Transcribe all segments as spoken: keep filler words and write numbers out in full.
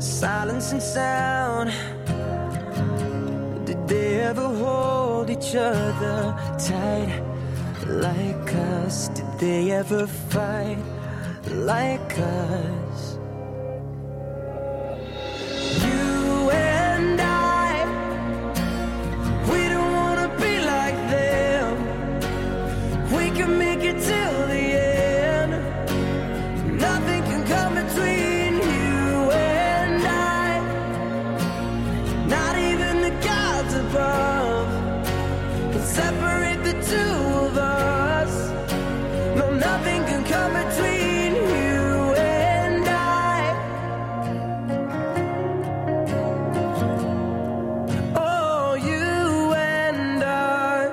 Silence and sound. Did they ever hold each other tight like us? Did they ever fight like us? You and I, we don't wanna be like them. We can make it till the end. Nothing can come between you and I. Not even the gods above can separate the two of us. No, nothing can come between you and I. Oh, you and I.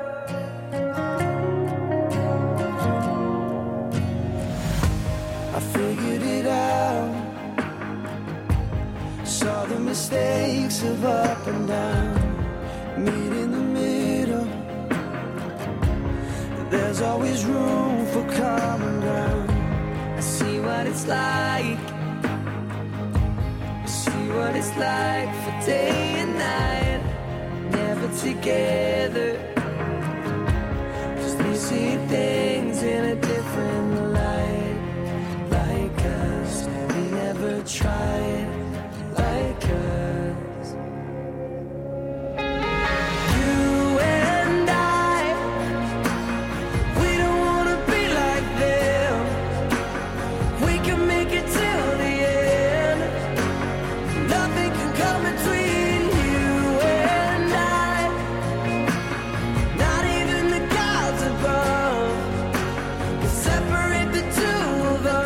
I figured it out. Saw the mistakes of up and down. Meet in the middle. There's always room for common ground. I see what it's like. I see what it's like for day and night. Never together. 'Cause they see things in a different light. Like us, they never tried like us. You and I, we don't wanna be like them. We can make it till the end. Nothing can come between you and I. Not even the gods above can separate the two of us.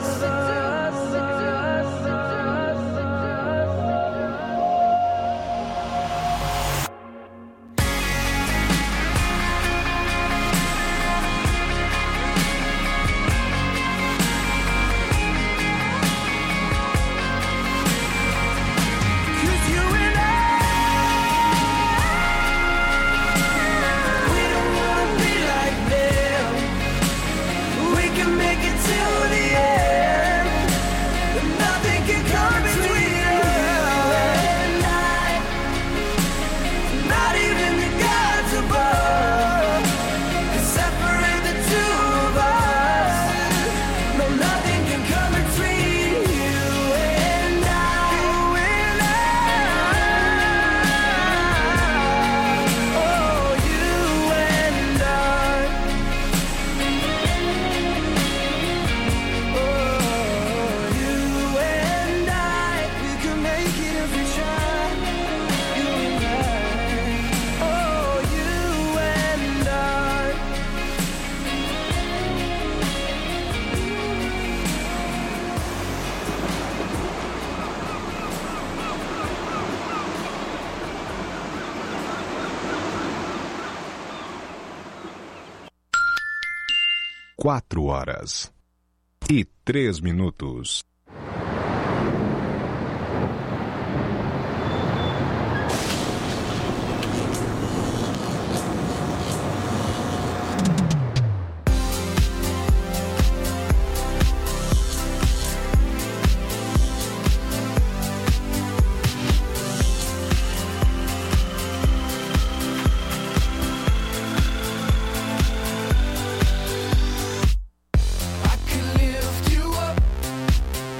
Cause you and I, we don't wanna be like them. We can make it till the end. Nothing can come between you and I. Not even the gods above can separate the two of us. No, nothing can come between you and I. You and I. Oh, you and I. Oh, you and I. We can make it if we try. You and I. Oh, you and I. Quatro horas e três minutos. I could lift you up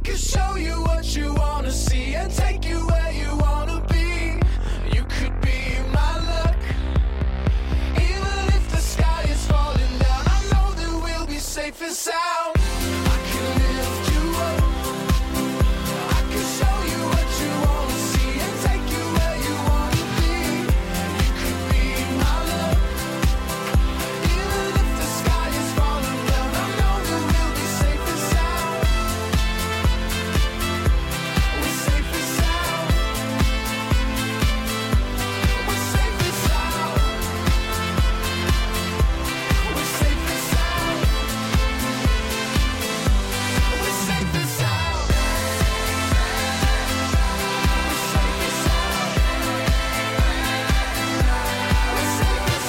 can show you what you wanna see and take you where you wanna be. You could be my luck. Even if the sky is falling down, I know that we'll be safe and sound. I can lift you up. I can show you what you wanna see and take you where you wanna be. You could be my luck. Even if the sky is falling down, I know that we'll be safe and sound. We're safe and sound. We're safe and sound. We're safe and sound. We're safe and sound. We're safe and sound. We're safe and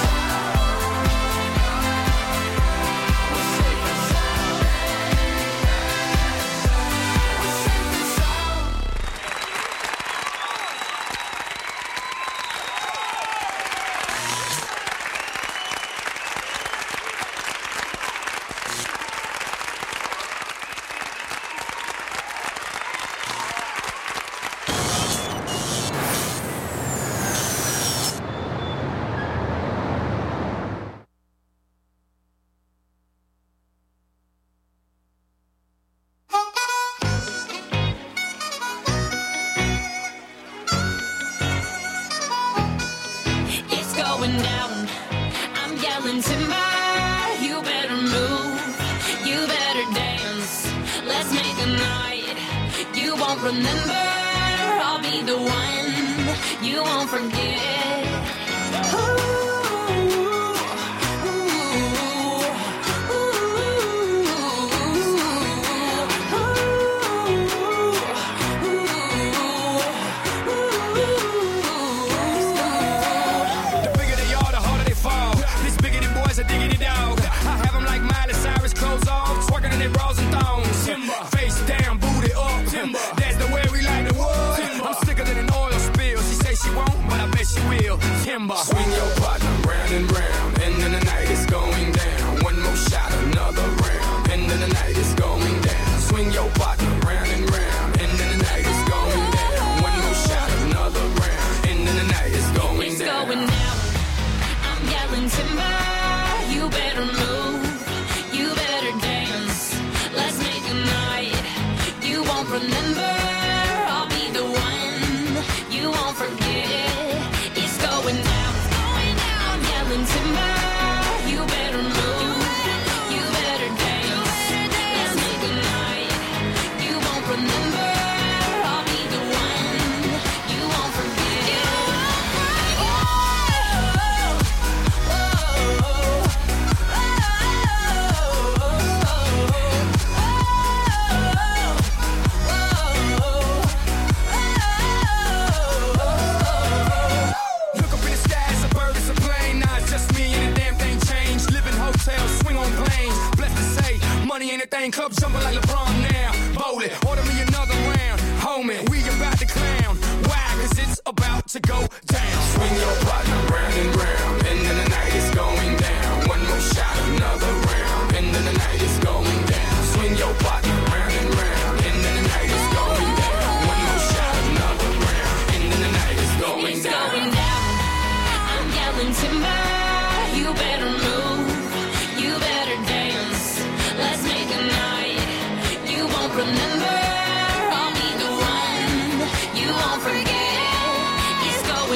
It's going down. I'm yelling timber. You better move. You better dance. Let's make a night you won't remember. I'll be the one you won't forget. Ooh, ooh, ooh, The bigger they are, the harder they fall. This bigger than boys, a diggity dog. I have them like Miley Cyrus, clothes off, twerking in their bras and thongs. Face down, booty up. That's the way we like the wood. I'm sicker than an oil spill. She say she won't, but I bet she will. Timber. Swing your partner round and round, and then the night is going down. One more shot, another round, and then the night is going down. Swing your partner round and round, and then the night is going down. One more shot, another round, and then the night is going it's down. going down. I'm yelling timber. You better move. You better dance. Let's make a night you won't remember. I'll be the one you won't forget. It's going down. I'm yelling timber. You better move. You better dance. Let's make a night you won't remember. I'll be the one you won't forget. Look up in the sky, it's a bird, it's a plane. Nah, it's just me and the damn thing changed. Live in hotels, swing on planes. Blessed to say, money ain't a thing. Club jumping like LeBron now. Bowling, order me another round. Homie, we about to clown. Why? Cause it's about to go down. Swing your partner round and round, and then the night is going down. One more shot, another round, and then the night is going down. Swing your partner round and round, and then the night is going down. One more shot, another round, and then the night is going It's down. going down. I'm yelling timber. You better move. You better dance. Let's make a night you won't remember. I'll be the one you won't forget. It's going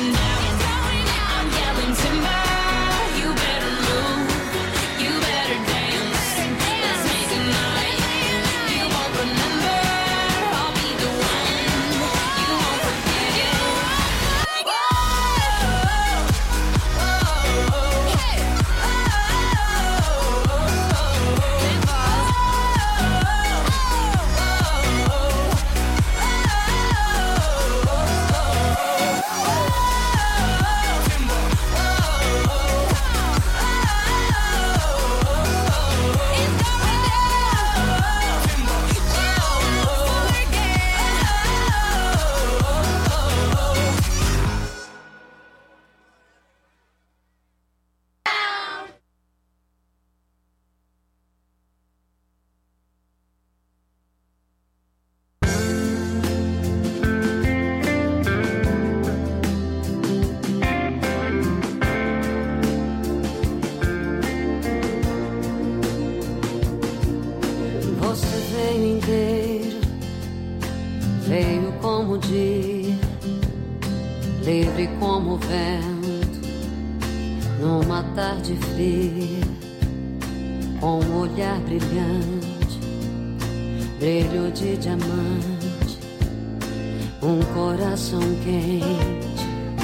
Veio como o dia, livre como o vento, numa tarde fria, com um olhar brilhante, brilho de diamante, um coração quente,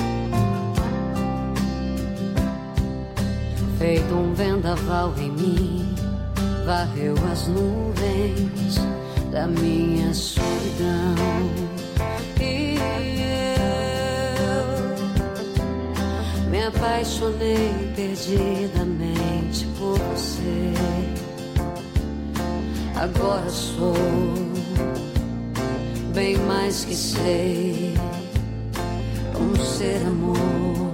feito um vendaval em mim, varreu as nuvens da minha solidão. E eu me apaixonei perdidamente por você. Agora sou bem mais que sei, um ser amor.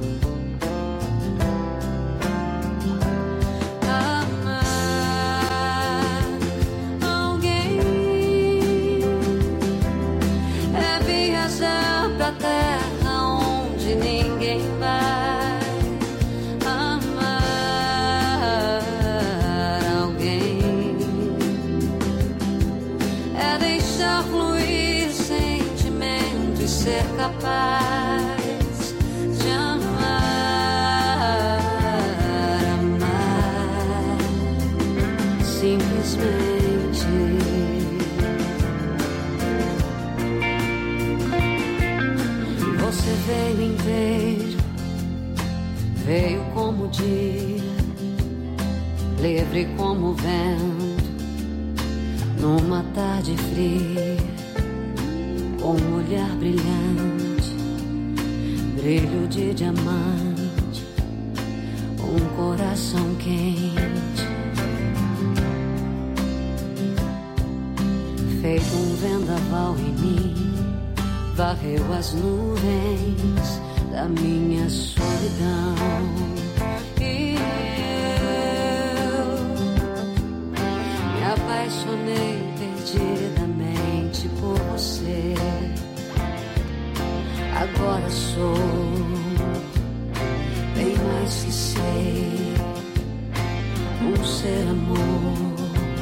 Capaz de amar, amar, simplesmente. Você veio inteiro, veio como o dia, livre como o vento, numa tarde fria, com um olhar brilhante, brilho de diamante, um coração quente, feito um vendaval em mim, varreu as nuvens da minha solidão. E eu me apaixonei perdidamente por você. Agora sou bem mais que sei, um ser amor.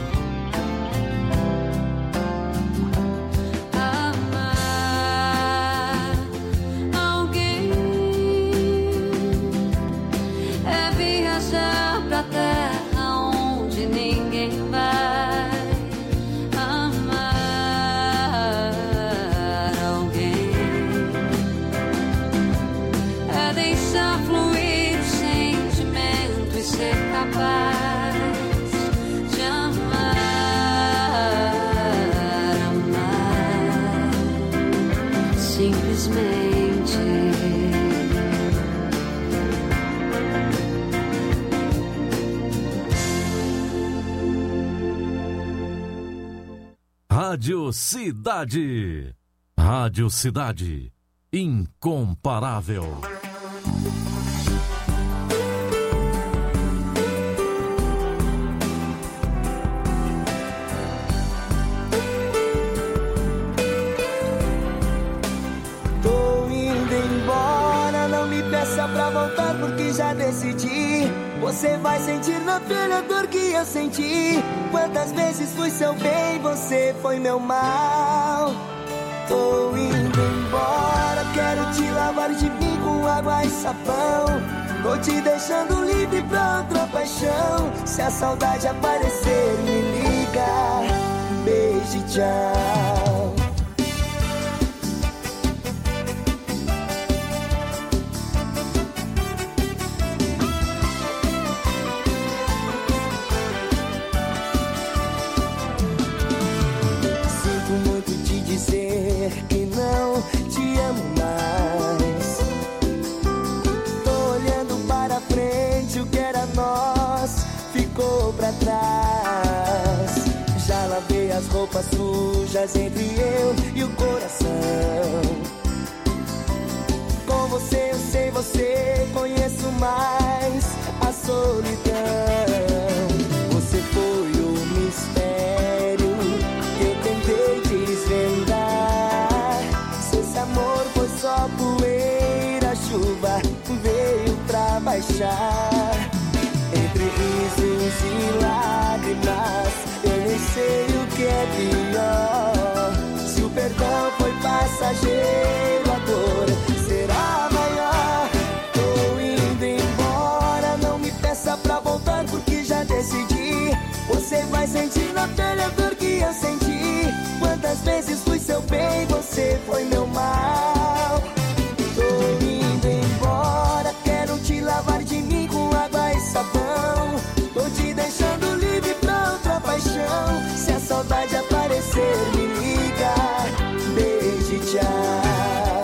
Amar alguém é viajar pra terra onde ninguém vai. Capaz de amar, amar, simplesmente. Rádio Cidade. Rádio Cidade. Incomparável. Pra voltar porque já decidi. Você vai sentir na pele a dor que eu senti. Quantas vezes fui seu bem, você foi meu mal. Tô indo embora, quero te lavar de mim com água e sabão. Tô te deixando livre pra outra paixão. Se a saudade aparecer, me liga. Beijo e tchau. Que não te amo mais. Tô olhando para frente, o que era nós ficou pra trás. Já lavei as roupas sujas entre eu e o coração. Com você eu sei, você conheço mais a solidão. Você foi o mistério que eu tentei desvendar. Se esse amor foi só poeira, a chuva veio pra baixar. Entre risos e lágrimas, eu nem sei o que é pior. Se o perdão passageiro, a dor será maior. Tô indo embora, não me peça pra voltar porque já decidi. Você vai sentir na pele a dor que eu senti. Quantas vezes fui seu bem, você foi meu mal. Tô indo embora, quero te lavar de mim com água e sabão. Tô te deixando livre pra outra paixão. Se a saudade aparecer, me liga. Beijo e tchau.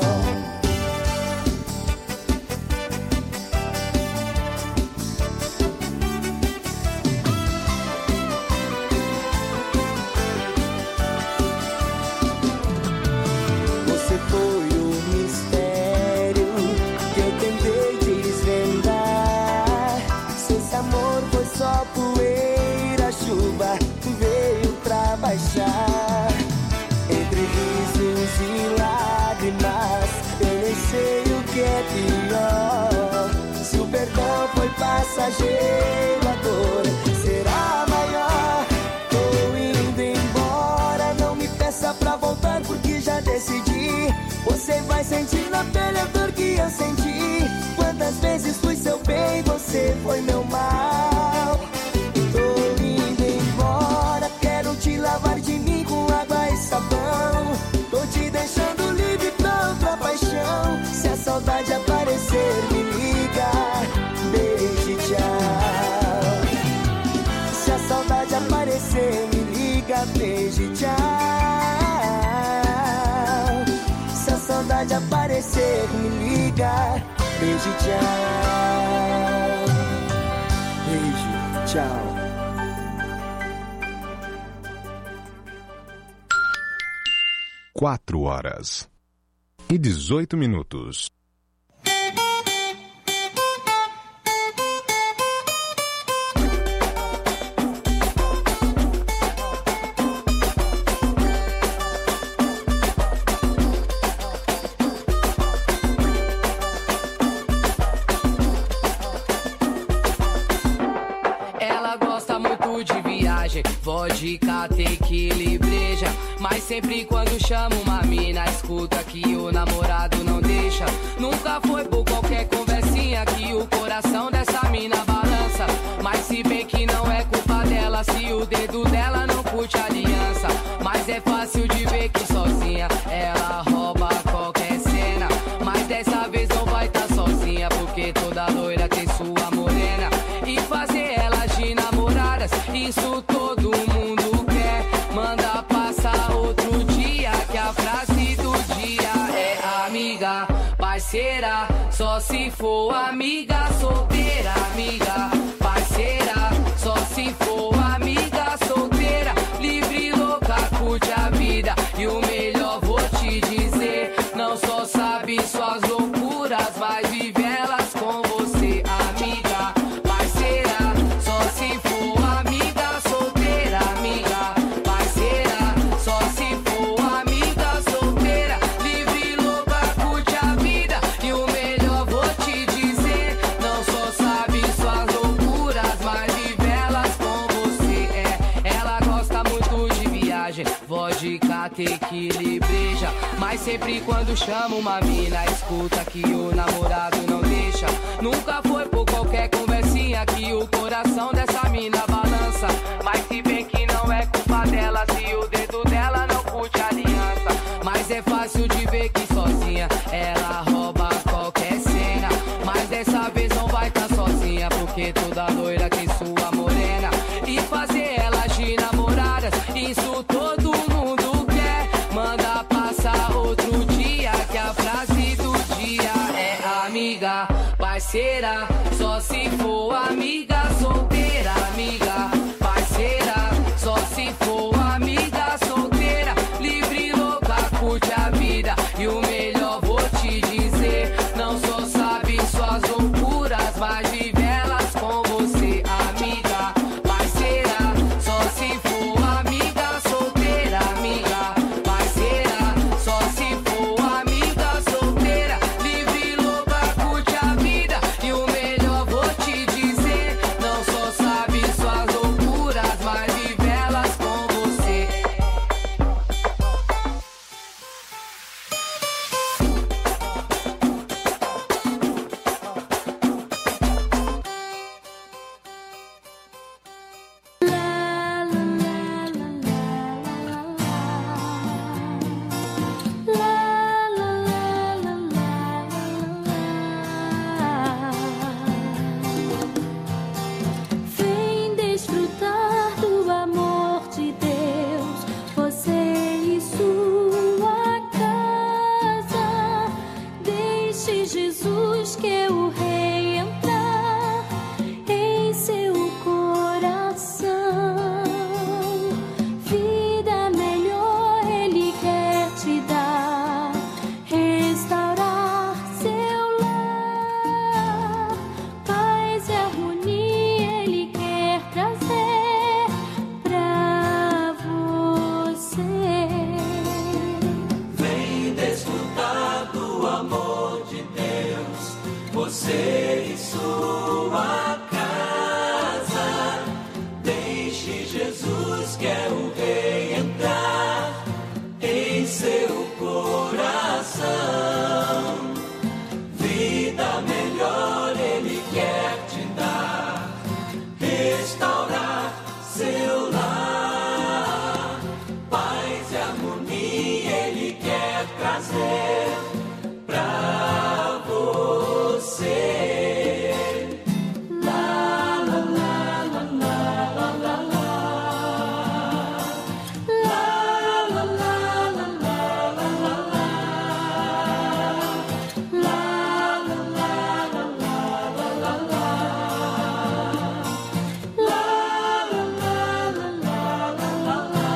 Você foi o mistério que eu tentei desvendar. Se esse amor foi só poeira, a chuva veio pra baixar. Entre risos e lágrimas, eu nem sei o que é pior. Se o perdão foi passageiro, a dor será maior. Tô indo embora, não me peça pra voltar porque já decidi. Você vai sentir na pele a dor que eu senti. Quantas vezes fui seu bem, você foi meu mal. Tô indo embora, quero te lavar de mim com água e sabão. Tô te deixando livre pra outra paixão. Se a saudade aparecer, me liga. Beijo e tchau. Se a saudade aparecer, me liga. Beijo e tchau. Se a saudade aparecer, me liga. Beijo e tchau. Beijo, tchau. Quatro horas e dezoito minutos. Ela gosta muito de viagem, vodka, tequila e breja. Mas sempre quando chama uma mina, escuta que o namorado não deixa. Nunca foi por qualquer conversinha que o coração dessa mina balança. Mas se bem que não é culpa dela, se o dedo dela não curte a aliança. Mas é fácil de ver que sozinha ela rouba qualquer cena. Mas dessa vez não vai tá sozinha, porque toda loira tem sua morena. E fazer elas de namoradas, isso todo mundo quer. Manda passar outro dia, que a frase do dia é amiga, parceira. Só se for amiga solteira, amiga, parceira. Só se for amiga solteira, livre, louca, curte a vida. E o melhor vou te dizer, não só sabe suas loucuras, mas vive elas com você, amiga, parceira. Só se for amiga solteira, amiga, parceira. Só se for amiga solteira, livre, louca, curte a vida. E o melhor vou te dizer, não só sabe suas loucuras, mas vive elas com você. É, ela gosta muito de viagem, vodka, tequila e breja. Mas sempre quando chama uma mina, escuta que o namorado não deixa. Nunca foi por qualquer conversinha que o coração dessa mina balança. Mas se bem que não é culpa dela, se o dedo dela não curte a aliança. Mas é fácil de ver que sozinha ela rouba qualquer cena. Mas dessa vez não vai tá sozinha, porque toda loira tem sua morena. E fazer elas de namoradas, isso todo mundo quer. Manda passar outro dia, que a frase do dia é amiga, parceira. Só se for amiga solteira, amiga, parceira. Só se for amiga solteira, livre, louca, curte a vida. E o melhor vou te dizer, não só sabe suas loucuras, mas vive elas com você, amiga, parceira. Só se for amiga solteira, amiga, parceira. Só se for amiga solteira, livre, louca, curte a vida. E o melhor vou te dizer, você em sua casa. Deixe Jesus, que é o Rei, entrar em seu coração. Vida melhor Ele quer te dar, restaurar seu lar. Paz e harmonia Ele quer trazer pra você. La la la la la la la la. La la la la la la la la. La la la la la la la la. La la la la la la la.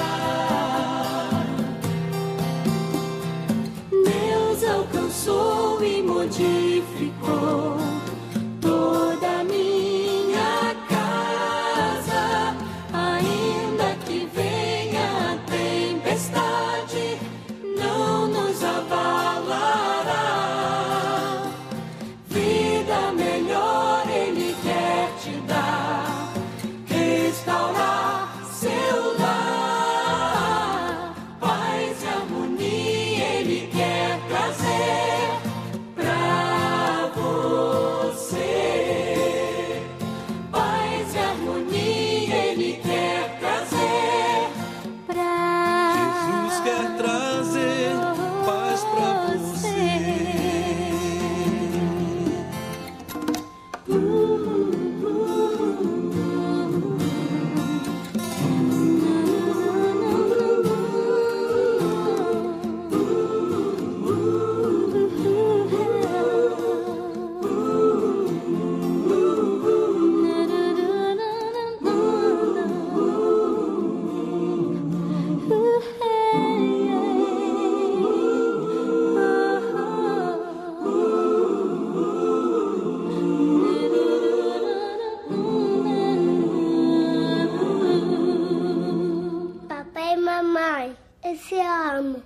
Deus alcançou e modificou toda a minha casa. Ainda que venha a tempestade, não nos abalará. Vida melhor Ele quer te dar, restaurar seu lar. Paz e harmonia Ele quer trazer pra você. Paz e harmonia Ele quer trazer pra Jesus quer trazer paz pra você. Papai e mamãe, eu te amo.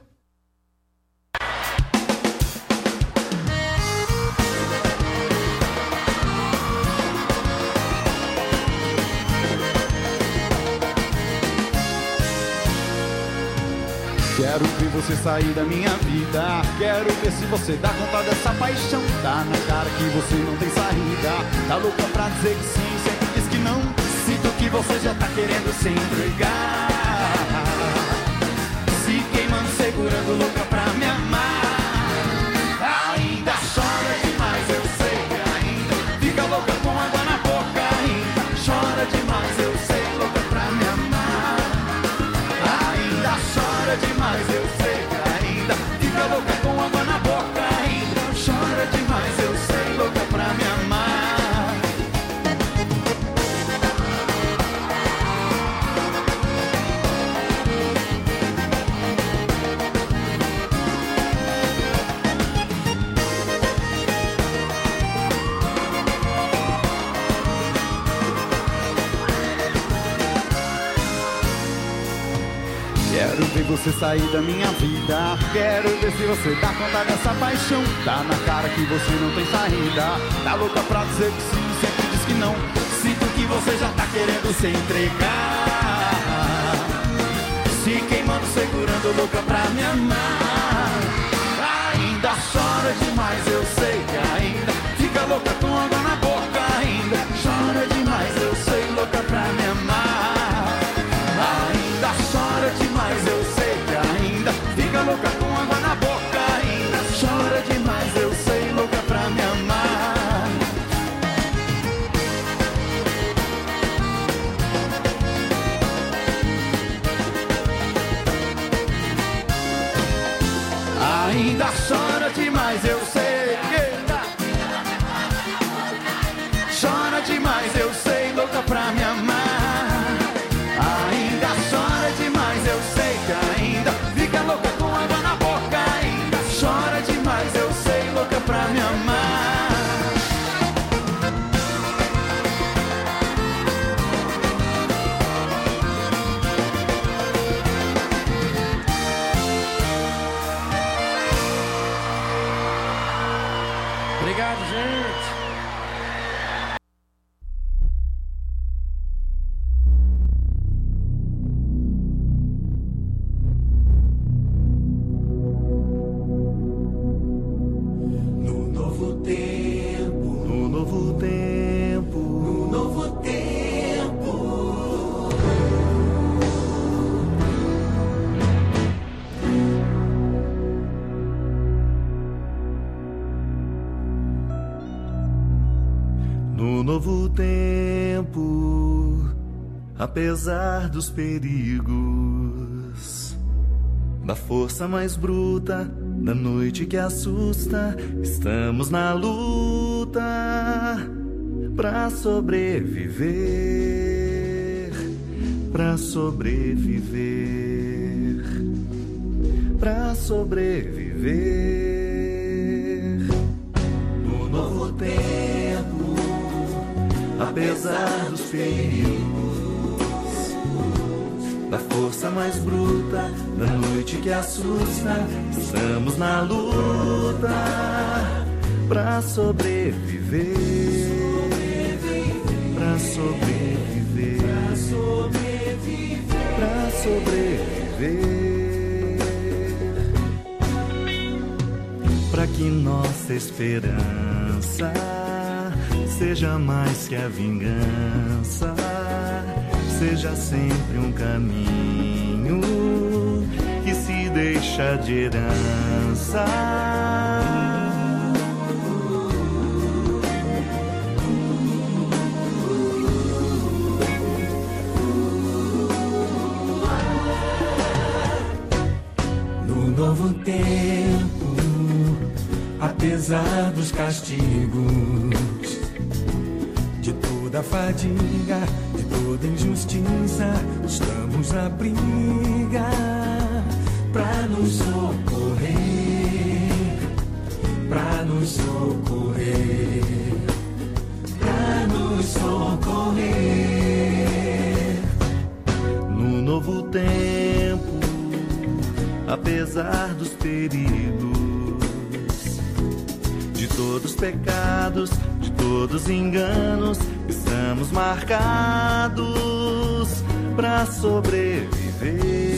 Quero ver você sair da minha vida. Quero ver se você dá conta dessa paixão. Tá na cara que você não tem saída. Tá louca pra dizer que sim, sempre diz que não. Sinto que você já tá querendo se entregar, se queimando, segurando, louca pra me amar. Ainda chora demais, eu sei que ainda fica louca com água na boca. Ainda chora demais, eu sei, louca pra me amar. Ainda chora demais, eu sei que ainda fica louca com água na boca. Ainda chora demais, eu sei, louca pra me amar. Quero ver você sair da minha vida. Quero ver se você dá conta dessa paixão. Tá na cara que você não tem saída. Tá louca pra dizer que sim, sempre diz que não. Sinto que você já tá querendo se entregar, se queimando, segurando, louca pra me amar. Ainda chora demais, eu sei que ainda fica louca com água na boca. Ainda chora demais, eu sei, louca pra me amar. Ainda chora demais, eu sei que ainda fica louca com água na boca. Ainda chora demais, eu sei, louca pra me amar. Ainda chora demais, eu sei. Chora demais, eu sei, louca pra me amar. Ainda chora demais, eu sei que ainda fica louca com água na boca. Ainda chora demais, eu sei, louca pra me amar. No novo tempo, apesar dos perigos, da força mais bruta, da noite que assusta, estamos na luta pra sobreviver, pra sobreviver, pra sobreviver. No novo tempo, apesar dos perigos, da força mais bruta, da noite que assusta, estamos na luta pra sobreviver, pra sobreviver, pra sobreviver, pra sobreviver, pra que nossa esperança seja mais que a vingança, seja sempre um caminho que se deixa de herança. No novo tempo, apesar dos castigos, de toda a fadiga, de toda injustiça, estamos na briga pra nos socorrer, pra nos socorrer, pra nos socorrer. No novo tempo, apesar dos perigos, de todos os pecados, de todos os enganos, estamos marcados pra sobreviver,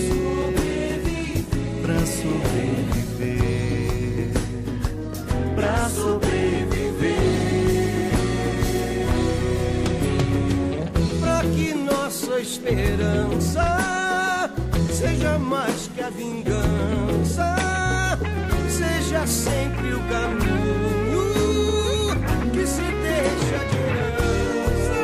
pra sobreviver, pra sobreviver, pra que nossa esperança seja mais que a vingança, seja sempre o caminho que se deixa de herança.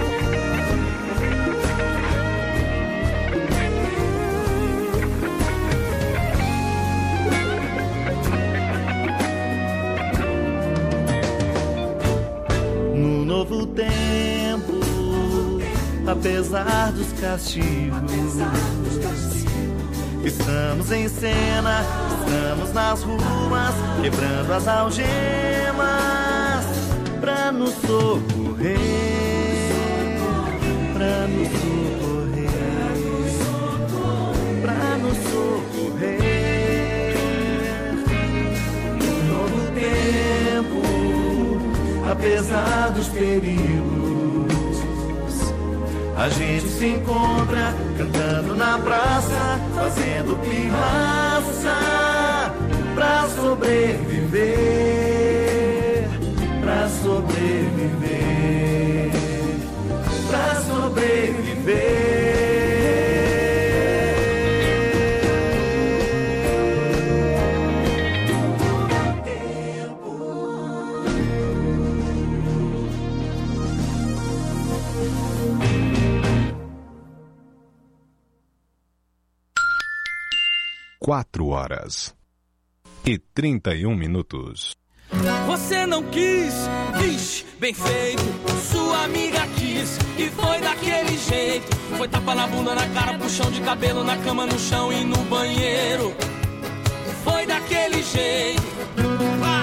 No novo tempo, apesar dos castigos, estamos em cena, estamos nas ruas, quebrando as algemas pra nos socorrer, pra nos socorrer, pra nos socorrer. No novo tempo, apesar dos perigos, a gente se encontra cantando na praça, fazendo pirraça pra sobreviver, pra sobreviver, pra sobreviver. Quatro horas e trinta e um minutos. Você não quis, vixe, bem feito. Sua amiga quis e foi daquele jeito. Foi tapa na bunda, na cara, puxão de cabelo, na cama, no chão e no banheiro. Foi daquele jeito. Ah!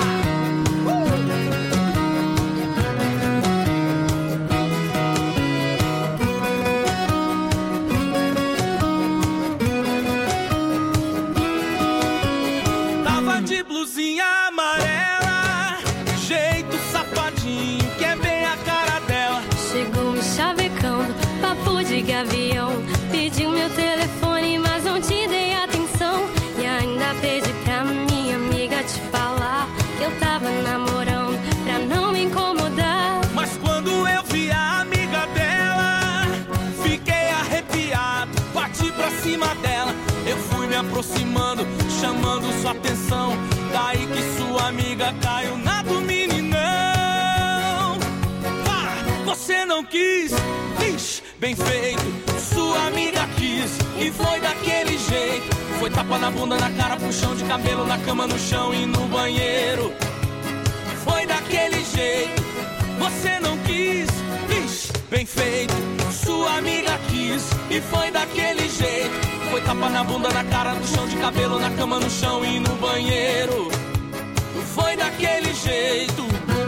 De blusinha amarela, jeito safadinho, que é bem a cara dela. Chegou me chavecando, papo de gavião. Pediu meu telefone, mas não te dei atenção. E ainda pedi pra minha amiga te falar que eu tava namorando, pra não me incomodar. Mas quando eu vi a amiga dela, fiquei arrepiado, bati pra cima dela. Eu fui me aproximando, chamando sua atenção. Daí que sua amiga caiu na do meninão. Ah! você não quis. Ixi, bem feito, sua amiga quis. E foi daquele jeito. Foi tapa na bunda, na cara, puxão de cabelo, na cama, no chão e no banheiro. Foi daquele jeito, você não quis. Ixi, bem feito, sua amiga quis. E foi daquele jeito. Foi tapa na bunda, na cara, no chão de cabelo, na cama, no chão e no banheiro. Foi daquele jeito.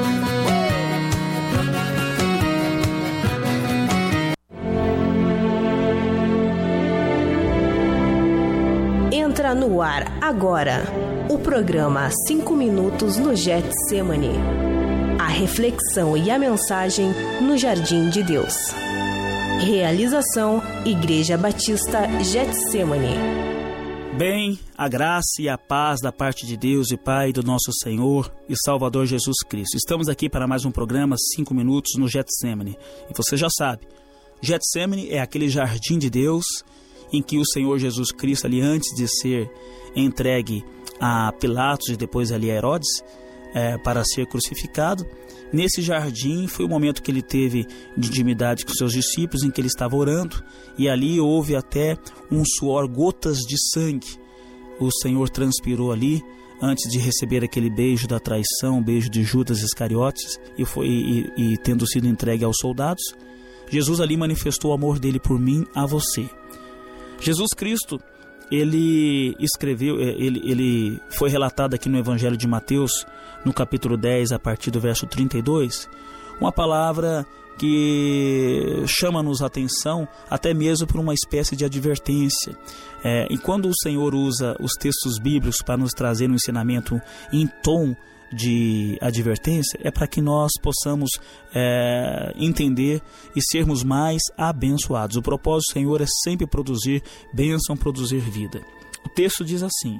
Entra no ar agora o programa cinco minutos no Getsemane. A reflexão e a mensagem no Jardim de Deus. Realização Igreja Batista Getsemane. Bem, a graça e a paz da parte de Deus e Pai do nosso Senhor e Salvador Jesus Cristo. Estamos aqui para mais um programa cinco minutos no Getsemane. E você já sabe, Getsemane é aquele jardim de Deus em que o Senhor Jesus Cristo, ali antes de ser entregue a Pilatos e depois ali a Herodes, é, para ser crucificado, nesse jardim foi o momento que ele teve de intimidade com seus discípulos, em que ele estava orando, e ali houve até um suor, gotas de sangue. O Senhor transpirou ali, antes de receber aquele beijo da traição, beijo de Judas Iscariotes, e, foi, e, e tendo sido entregue aos soldados, Jesus ali manifestou o amor dele por mim, a você. Jesus Cristo, ele escreveu, ele, ele foi relatado aqui no Evangelho de Mateus, no capítulo dez, a partir do verso trinta e dois, uma palavra que chama-nos a atenção, até mesmo por uma espécie de advertência. É, e quando o Senhor usa os textos bíblicos para nos trazer um ensinamento em tom de advertência, é para que nós possamos é, entender e sermos mais abençoados. O propósito do Senhor é sempre produzir bênção, produzir vida. O texto diz assim,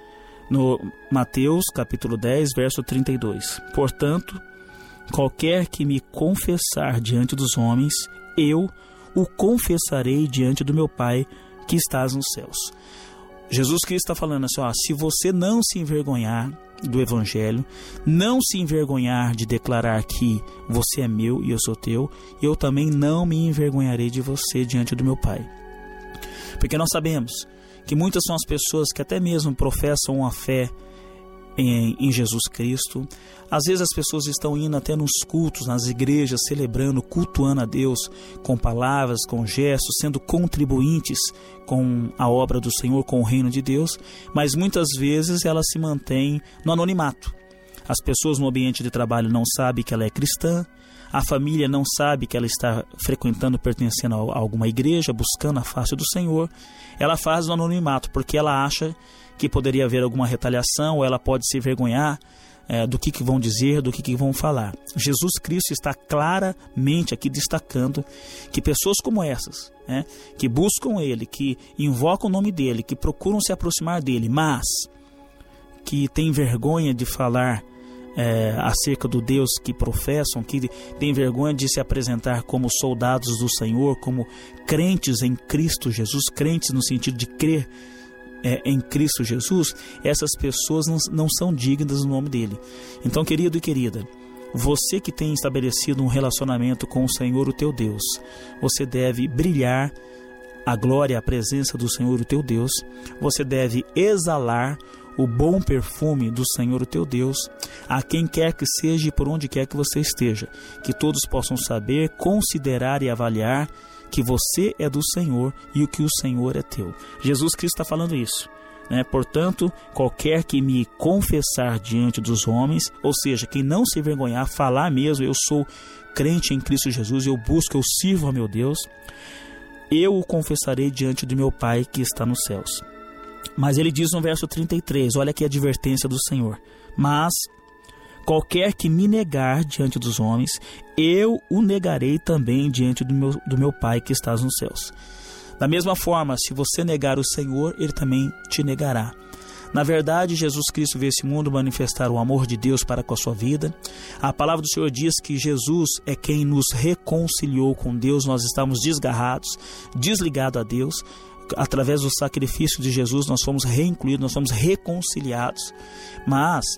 no Mateus capítulo dez, verso trinta e dois: portanto, qualquer que me confessar diante dos homens, eu o confessarei diante do meu Pai que estás nos céus. Jesus Cristo está falando assim, ó, se você não se envergonhar do Evangelho, não se envergonhar de declarar que você é meu e eu sou teu, eu também não me envergonharei de você diante do meu Pai. Porque nós sabemos que muitas são as pessoas que até mesmo professam uma fé em, em Jesus Cristo. Às vezes as pessoas estão indo até nos cultos, nas igrejas, celebrando, cultuando a Deus com palavras, com gestos, sendo contribuintes com a obra do Senhor, com o reino de Deus, mas muitas vezes ela se mantém no anonimato. As pessoas no ambiente de trabalho não sabem que ela é cristã, a família não sabe que ela está frequentando, pertencendo a alguma igreja, buscando a face do Senhor. Ela faz no anonimato porque ela acha que poderia haver alguma retaliação, ou ela pode se envergonhar é, do que, que vão dizer, do que, que vão falar. Jesus Cristo está claramente aqui destacando que pessoas como essas, né, que buscam Ele, que invocam o nome dEle, que procuram se aproximar dEle, mas que têm vergonha de falar É, acerca do Deus que professam, que tem vergonha de se apresentar como soldados do Senhor, como crentes em Cristo Jesus, crentes no sentido de crer é, em Cristo Jesus, essas pessoas não, não são dignas do nome dele. Então, querido e querida, você que tem estabelecido um relacionamento com o Senhor, o teu Deus, você deve brilhar a glória, a presença do Senhor, o teu Deus, você deve exalar o bom perfume do Senhor, o teu Deus, a quem quer que seja e por onde quer que você esteja, que todos possam saber, considerar e avaliar que você é do Senhor e o que o Senhor é teu. Jesus Cristo está falando isso, né? Portanto, qualquer que me confessar diante dos homens, ou seja, quem não se envergonhar, falar mesmo, eu sou crente em Cristo Jesus, eu busco, eu sirvo a meu Deus, eu o confessarei diante do meu Pai que está nos céus. Mas ele diz no verso trinta e três, olha aqui a advertência do Senhor: mas qualquer que me negar diante dos homens, eu o negarei também diante do meu, do meu Pai que estás nos céus. Da mesma forma, se você negar o Senhor, Ele também te negará. Na verdade, Jesus Cristo veio a esse mundo manifestar o amor de Deus para com a sua vida. A palavra do Senhor diz que Jesus é quem nos reconciliou com Deus. Nós estávamos desgarrados, desligados a Deus. Através do sacrifício de Jesus nós fomos reincluídos, nós fomos reconciliados. Mas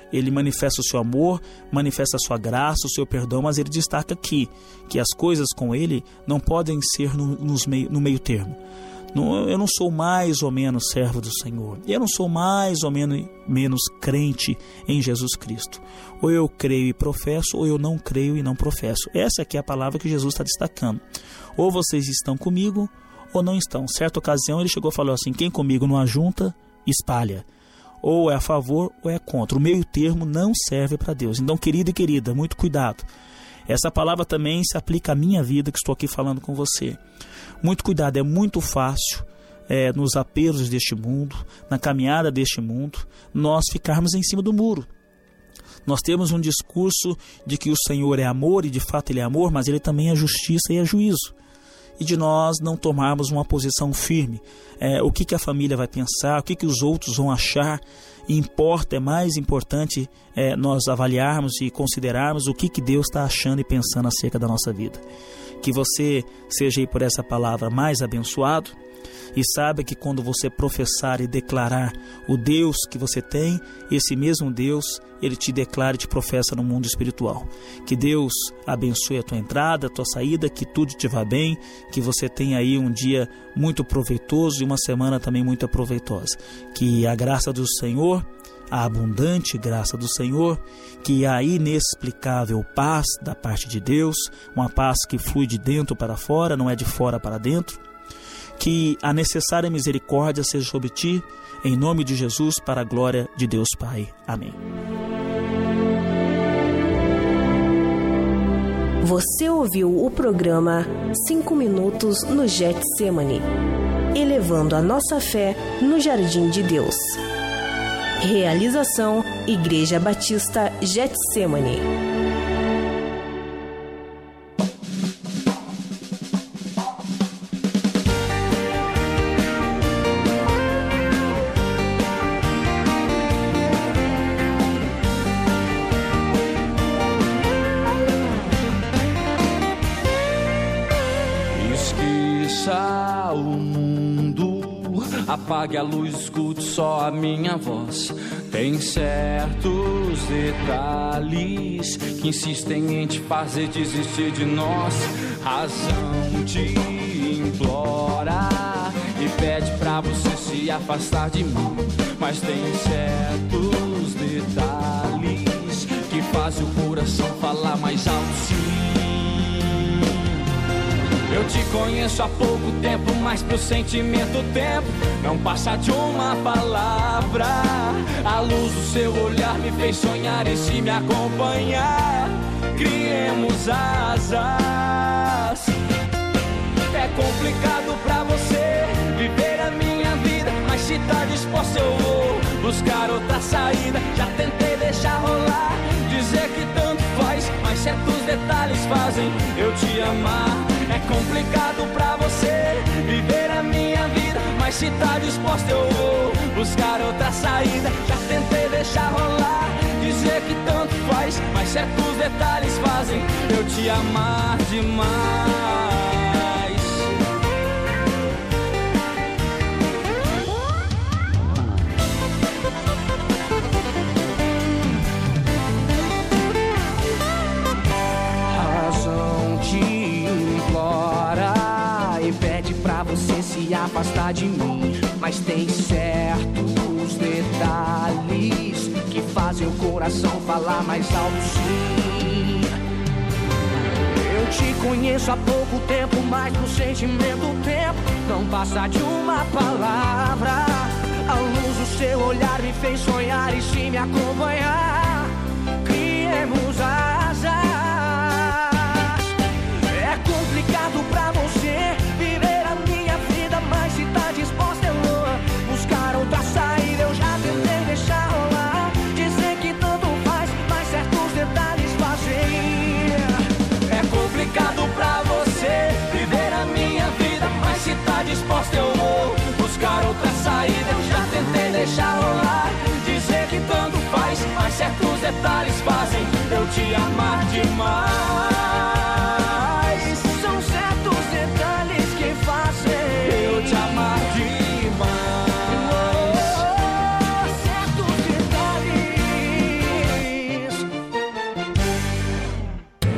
Ele manifesta o seu amor, manifesta a sua graça, o seu perdão, mas ele destaca aqui que as coisas com ele não podem ser no, nos meio, no meio termo. Não, eu não sou mais ou menos servo do Senhor. Eu não sou mais ou menos, menos crente em Jesus Cristo. Ou eu creio e professo, ou eu não creio e não professo. Essa aqui é a palavra que Jesus está destacando. Ou vocês estão comigo, ou não estão. Certa ocasião ele chegou e falou assim: quem comigo não ajunta, espalha. Ou é a favor ou é contra. O meio termo não serve para Deus. Então, querido e querida, muito cuidado. Essa palavra também se aplica à minha vida, que estou aqui falando com você. Muito cuidado, é muito fácil, é, nos apelos deste mundo, na caminhada deste mundo, nós ficarmos em cima do muro. Nós temos um discurso de que o Senhor é amor, e de fato Ele é amor, mas Ele também é justiça e é juízo. E de nós não tomarmos uma posição firme. É, o que, que a família vai pensar, o que, que os outros vão achar. Importa, é mais importante é, nós avaliarmos e considerarmos o que, que Deus está achando e pensando acerca da nossa vida. Que você seja aí por essa palavra mais abençoado. E saiba que quando você professar e declarar o Deus que você tem, esse mesmo Deus, Ele te declara e te professa no mundo espiritual. Que Deus abençoe a tua entrada, a tua saída, que tudo te vá bem, que você tenha aí um dia muito proveitoso e uma semana também muito proveitosa. Que a graça do Senhor, a abundante graça do Senhor, que a inexplicável paz da parte de Deus, uma paz que flui de dentro para fora, não é de fora para dentro, que a necessária misericórdia seja sobre ti, em nome de Jesus, para a glória de Deus Pai. Amém. Você ouviu o programa cinco minutos no Getsemane, elevando a nossa fé no jardim de Deus. Realização Igreja Batista Getsemane. Apague a luz, escute só a minha voz. Tem certos detalhes que insistem em te fazer desistir de nós. Razão te implora e pede pra você se afastar de mim. Mas tem certos detalhes que fazem o coração falar mais alto, sim. Eu te conheço há pouco tempo, mas pro sentimento o tempo não passa de uma palavra. A luz do seu olhar me fez sonhar, e se me acompanhar, criemos asas. É complicado pra você viver a minha vida, mas se tá disposto eu vou buscar outra saída. Já tentei deixar rolar, dizer que tanto faz, mas certos detalhes fazem eu te amar. É complicado pra você viver a minha vida, mas se tá disposto eu vou buscar outra saída. Já tentei deixar rolar, dizer que tanto faz, mas certos detalhes fazem eu te amar demais. Você se afastar de mim, mas tem certos detalhes que fazem o coração falar mais alto, sim. Eu te conheço há pouco tempo, mas no sentimento o tempo não passa de uma palavra. A luz do seu olhar me fez sonhar, e se me acompanhar, criemos asas. É complicado pra você viver a minha vida, mas se tá disposta eu vou buscar outra saída. Eu já tentei deixar rolar, dizer que tanto faz, mas certos detalhes fazem. É complicado pra você viver a minha vida, mas se tá disposta eu vou buscar outra saída. Eu já tentei deixar rolar, dizer que tanto faz, mas certos detalhes fazem eu te amar demais.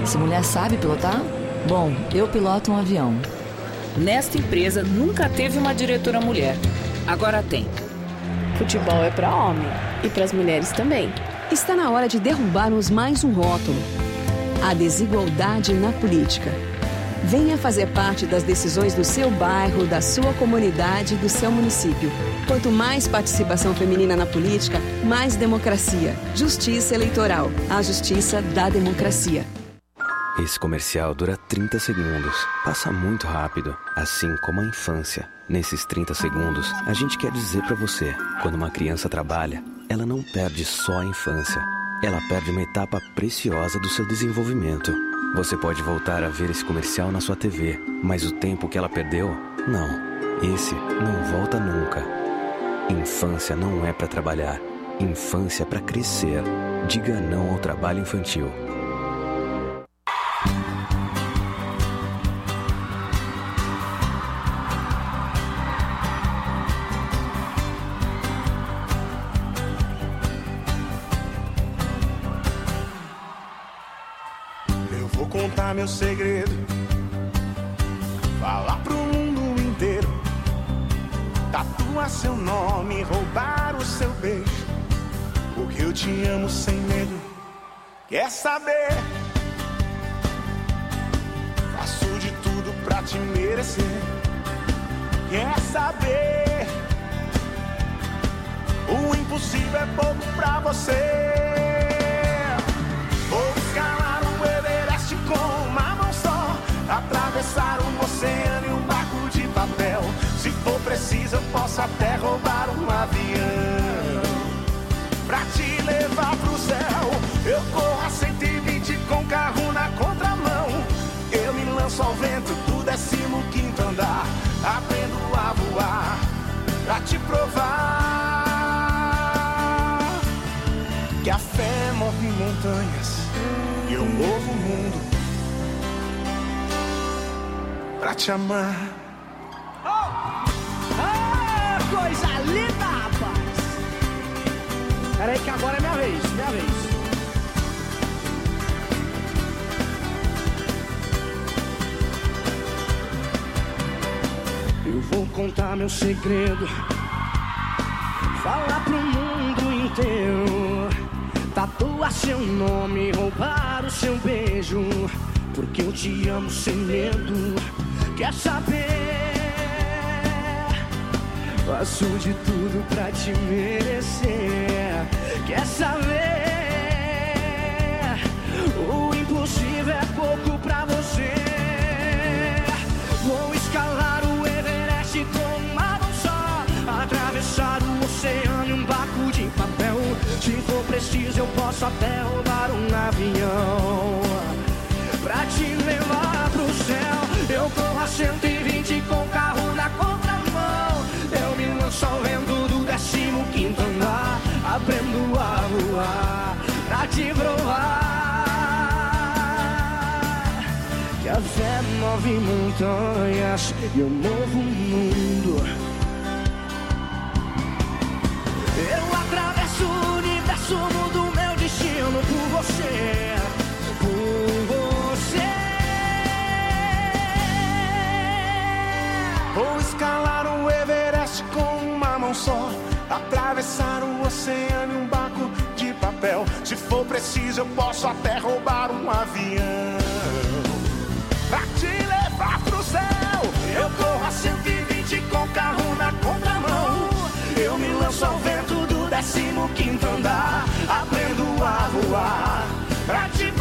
Essa mulher sabe pilotar? Bom, eu piloto um avião. Nesta empresa nunca teve uma diretora mulher. Agora tem. Futebol é para homem e para as mulheres também. Está na hora de derrubarmos mais um rótulo: a desigualdade na política. Venha fazer parte das decisões do seu bairro, da sua comunidade, do seu município. Quanto mais participação feminina na política, mais democracia. Justiça eleitoral. A justiça da democracia. Esse comercial dura trinta segundos. Passa muito rápido, assim como a infância. Nesses trinta segundos, a gente quer dizer pra você: quando uma criança trabalha, ela não perde só a infância. Ela perde uma etapa preciosa do seu desenvolvimento. Você pode voltar a ver esse comercial na sua T V, mas o tempo que ela perdeu, não. Esse não volta nunca. Infância não é pra trabalhar. Infância é pra crescer. Diga não ao trabalho infantil. Contar meu segredo, falar pro mundo inteiro, tatuar seu nome, roubar o seu beijo, porque eu te amo sem medo. Quer saber? Faço de tudo pra te merecer. Quer saber? O impossível é pouco pra você. Vou escalar o Everest com uma mão só, atravessar um oceano e um barco de papel. Se for preciso eu posso até roubar um avião pra te levar pro céu. Eu corro a cento e vinte com carro na contramão. Eu me lanço ao vento do décimo quinto andar. Aprendo a voar pra te provar que a fé move montanhas e eu movo o mundo pra te amar. Oh! Ah, coisa linda, rapaz! Pera aí que agora é minha vez, minha vez. Eu vou contar meu segredo, falar pro mundo inteiro, tatuar seu nome, roubar o seu beijo, porque eu te amo sem medo. Quer saber? Faço de tudo pra te merecer. Quer saber? O impossível é pouco pra você. Vou escalar o Everest com uma mão só, atravessar o oceano em um barco de papel. Se for preciso eu posso até roubar um avião pra te levar pro céu. Eu corro a cento e vinte com o carro na contramão. Eu me lanço ao vento do décimo quinto andar. Aprendo a voar pra te provar que a fé move montanhas e eu movo o mundo. Eu atravesso o universo, mudo meu destino por você, por você. Vou escalar o Everest com uma mão só, atravessar o oceano em um barco de papel. Se for preciso eu posso até roubar um avião pra te levar pro céu. Eu corro a cento e vinte com o carro na contramão. Eu me lanço ao vento do décimo quinto andar. Aprendo a voar pra te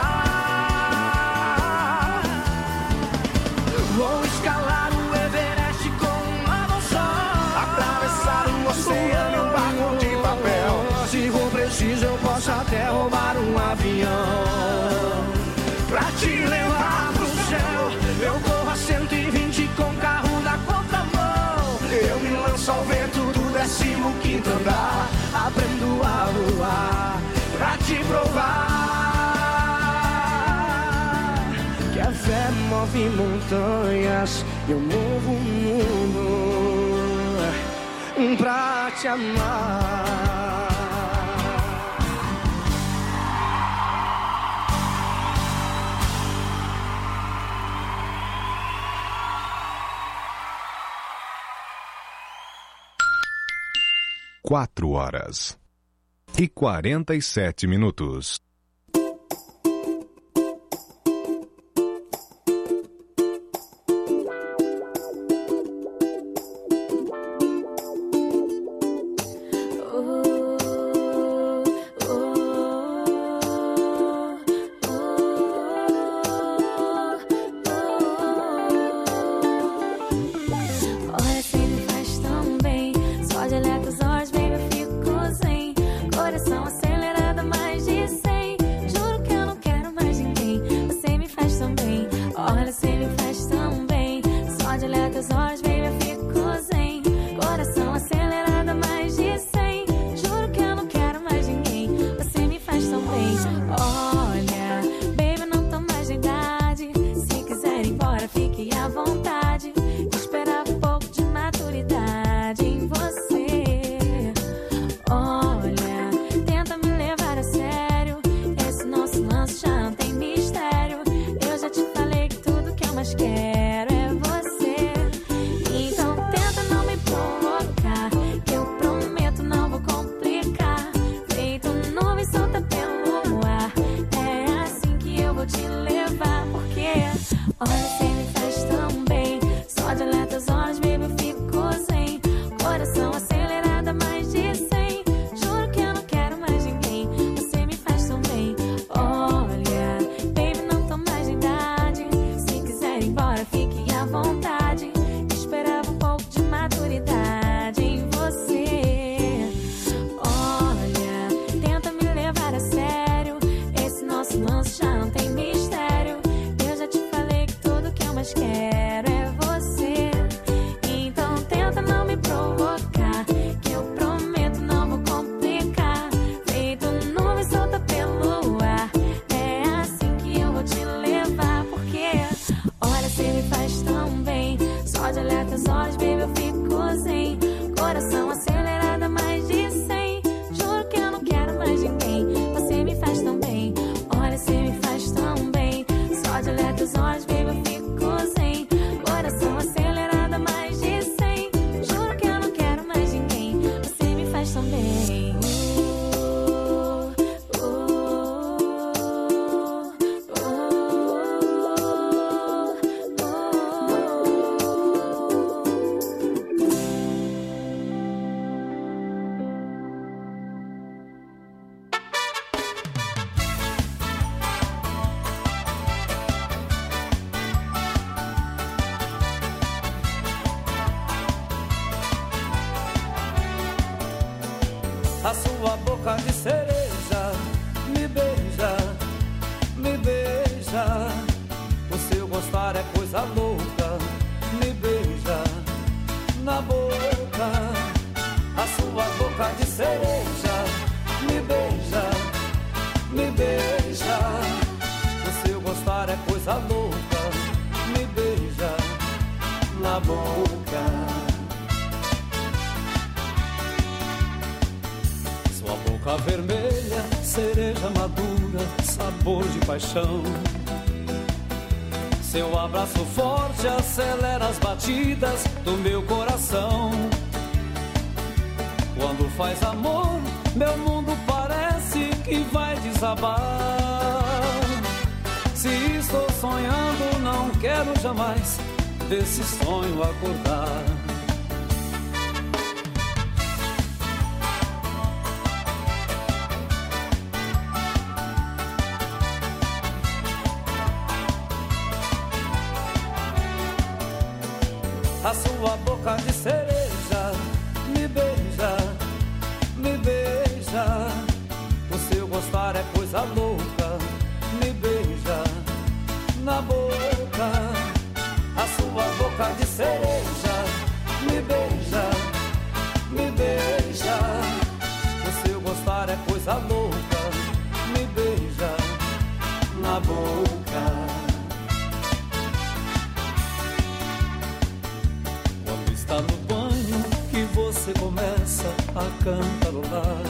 provar. Vou escalar o Everest com uma mão só, atravessar o oceano em um barco de papel. Se for preciso eu posso até roubar um avião pra te levar pro céu. Eu corro a cento e vinte com carro na contramão. Eu me lanço ao vento do décimo quinto andar. Aprendo a voar pra te provar que a fé move montanhas, eu movo o mundo pra te amar. quatro horas e quarenta e sete minutos. A sua boca de cereja me beija, me beija. O seu gostar é coisa louca, me beija na boca. A sua boca de cereja me beija, me beija. O seu gostar é coisa louca, me beija na boca. Boca vermelha, cereja madura, sabor de paixão. Seu abraço forte acelera as batidas do meu coração. Quando faz amor, meu mundo parece que vai desabar. Se estou sonhando, não quero jamais desse sonho acordar. A sua boca de cereja me beija, me beija. O seu gostar é coisa louca, me beija na boca. A sua boca de cereja me beija, me beija. O seu gostar é coisa louca, me beija na boca. Está no banho que você começa a cantarolar.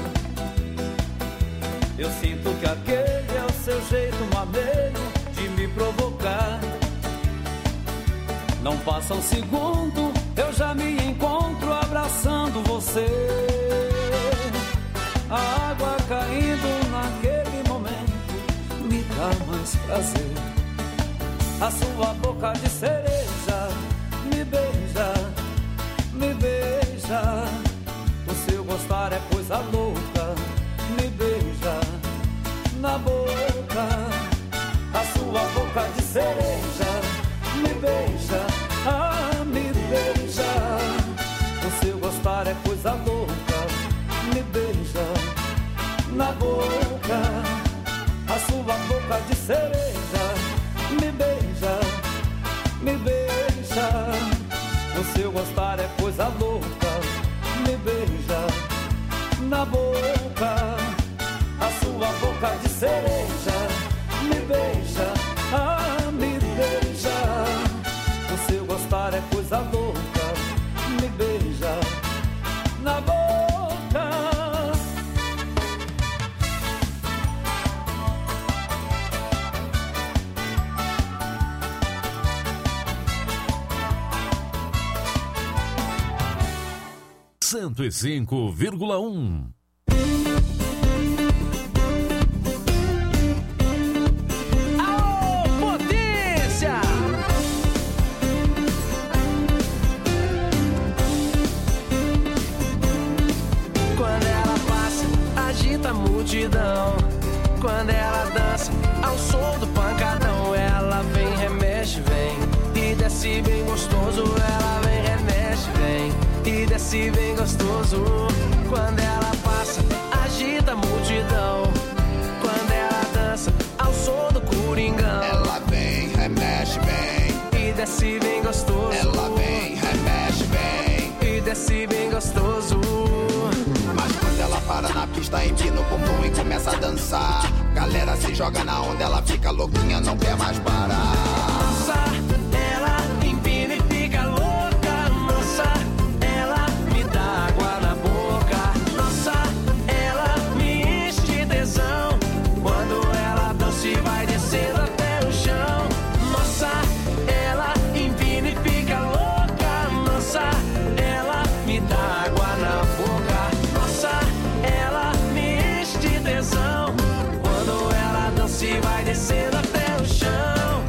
Eu sinto que aquele é o seu jeito maneiro de me provocar. Não passa um segundo, eu já me encontro abraçando você. prazer. A sua boca de cereja me beija, me beija. O seu gostar é coisa louca, me beija na boca. A sua boca de cereja me beija, ah, me beija. O seu gostar é coisa louca, me beija na boca. A sua boca de cereja me beija, me beija. O seu gostar é coisa louca, me beija na boca. A sua boca de cereja me beija, ah, me beija. O seu gostar é coisa louca, me beija na boca. cento e cinco vírgula um. Aô, potência! Quando ela passa, agita a multidão. Quando ela dança, ao som do pancadão, ela vem, remexe, vem e desce bem gostoso. Ela vem, remexe, vem e desce bem gostoso. Quando ela passa, agita a multidão. Quando ela dança, ao som do coringão, ela vem, remexe bem e desce bem gostoso. Ela vem, remexe bem e desce bem gostoso. Mas quando ela para na pista, empina o bumbum e começa a dançar, galera se joga na onda, ela fica louquinha, não quer mais parar. Nossa, ela empina e fica louca. Nossa, ela me dá água na boca. Nossa, ela me enche de tesão. Quando ela dança e vai descendo até o chão. Nossa, ela empina e fica louca. Nossa, ela me dá água na boca. Nossa, ela me enche de tesão. Quando ela dança e vai descendo até o chão.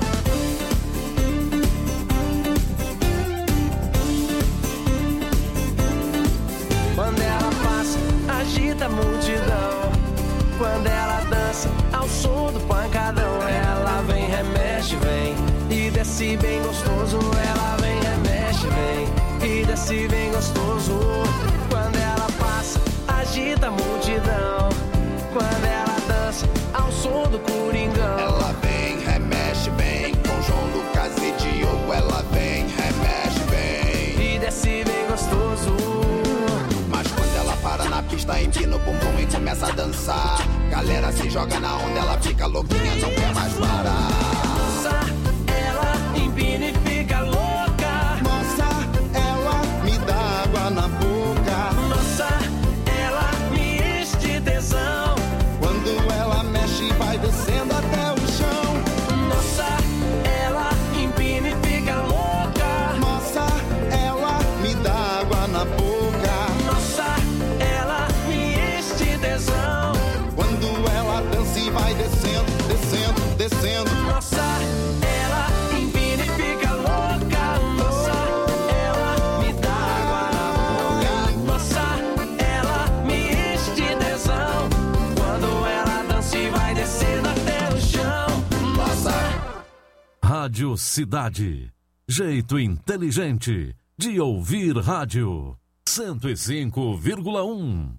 Quando ela passa, agita a multidão. Quando ela dança, ao som do pancadão, ela vem, remexe, vem e desce bem gostoso. Ela vem, remexe, vem e desce bem gostoso. Quando ela passa, agita a multidão. Quando ela dança, ao som do coringão, ela vem, remexe bem com João Lucas e Diogo. Ela vem, remexe bem e desce bem gostoso. Mas quando ela para na pista, empina o bumbum e começa a dançar, galera se joga na onda, ela fica louquinha, não quer mais parar. Nossa, ela empina e fica louca. Nossa, ela me dá água na boca. Nossa, ela me enche de tesão. Quando ela mexe e vai descendo até o chão. Nossa, ela empina e fica louca. Nossa, ela me dá água na boca. Nossa, ela me enche de tesão. Quando ela dança e vai descendo, descendo, descendo. Nossa, ela empina e fica louca. Nossa, ela me dá água na boca. Nossa, ela me enche de tesão. Quando ela dança e vai descendo até o chão. Nossa. Rádio Cidade. Jeito inteligente de ouvir rádio. cento e cinco vírgula um.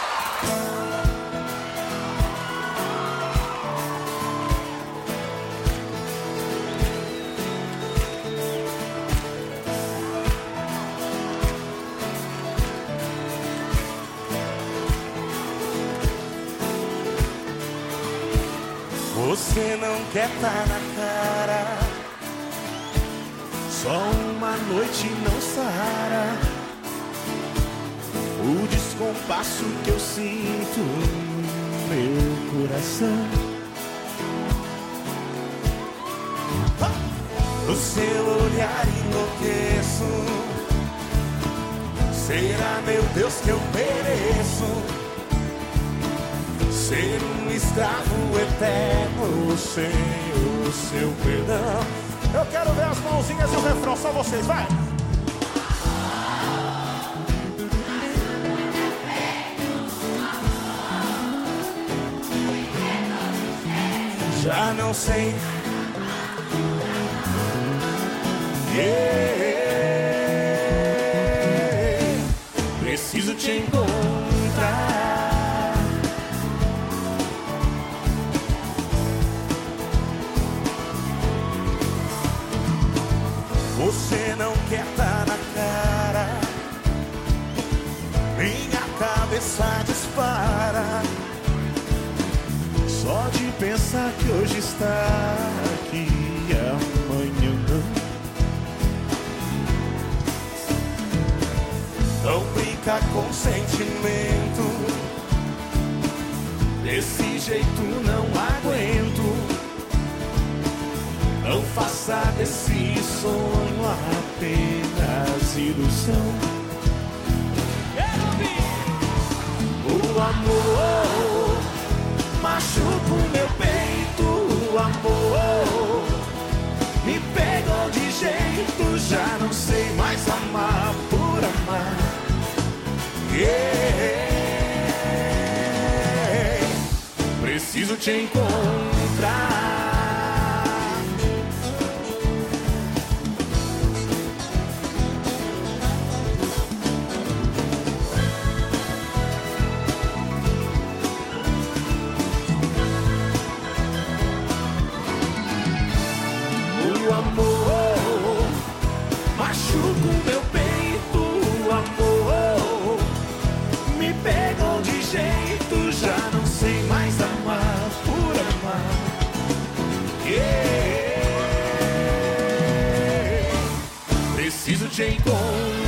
Você não quer tá na cara, só uma noite não sara o descompasso que eu sinto no meu coração. No seu olhar enlouqueço, será, meu Deus, que eu mereço ser um escravo eterno sem o seu perdão. Eu quero ver as mãozinhas e o refrão, só vocês, vai! Já não sei. Yeah. Preciso te encontrar. Você não quer tá na cara, minha cabeça dispara. Só de pensar que hoje está aqui e amanhã não. Não brinca com sentimento, desse jeito não aguento. Não faça desse sonho apenas ilusão. O amor machuca o meu peito, o amor me pegou de jeito, já não sei mais amar por amar. Yeah. Preciso te encontrar. O amor machuca o meu peito, o amor me pegou de jeito, já não sei mais amar por amar. Yeah. Preciso te encontrar.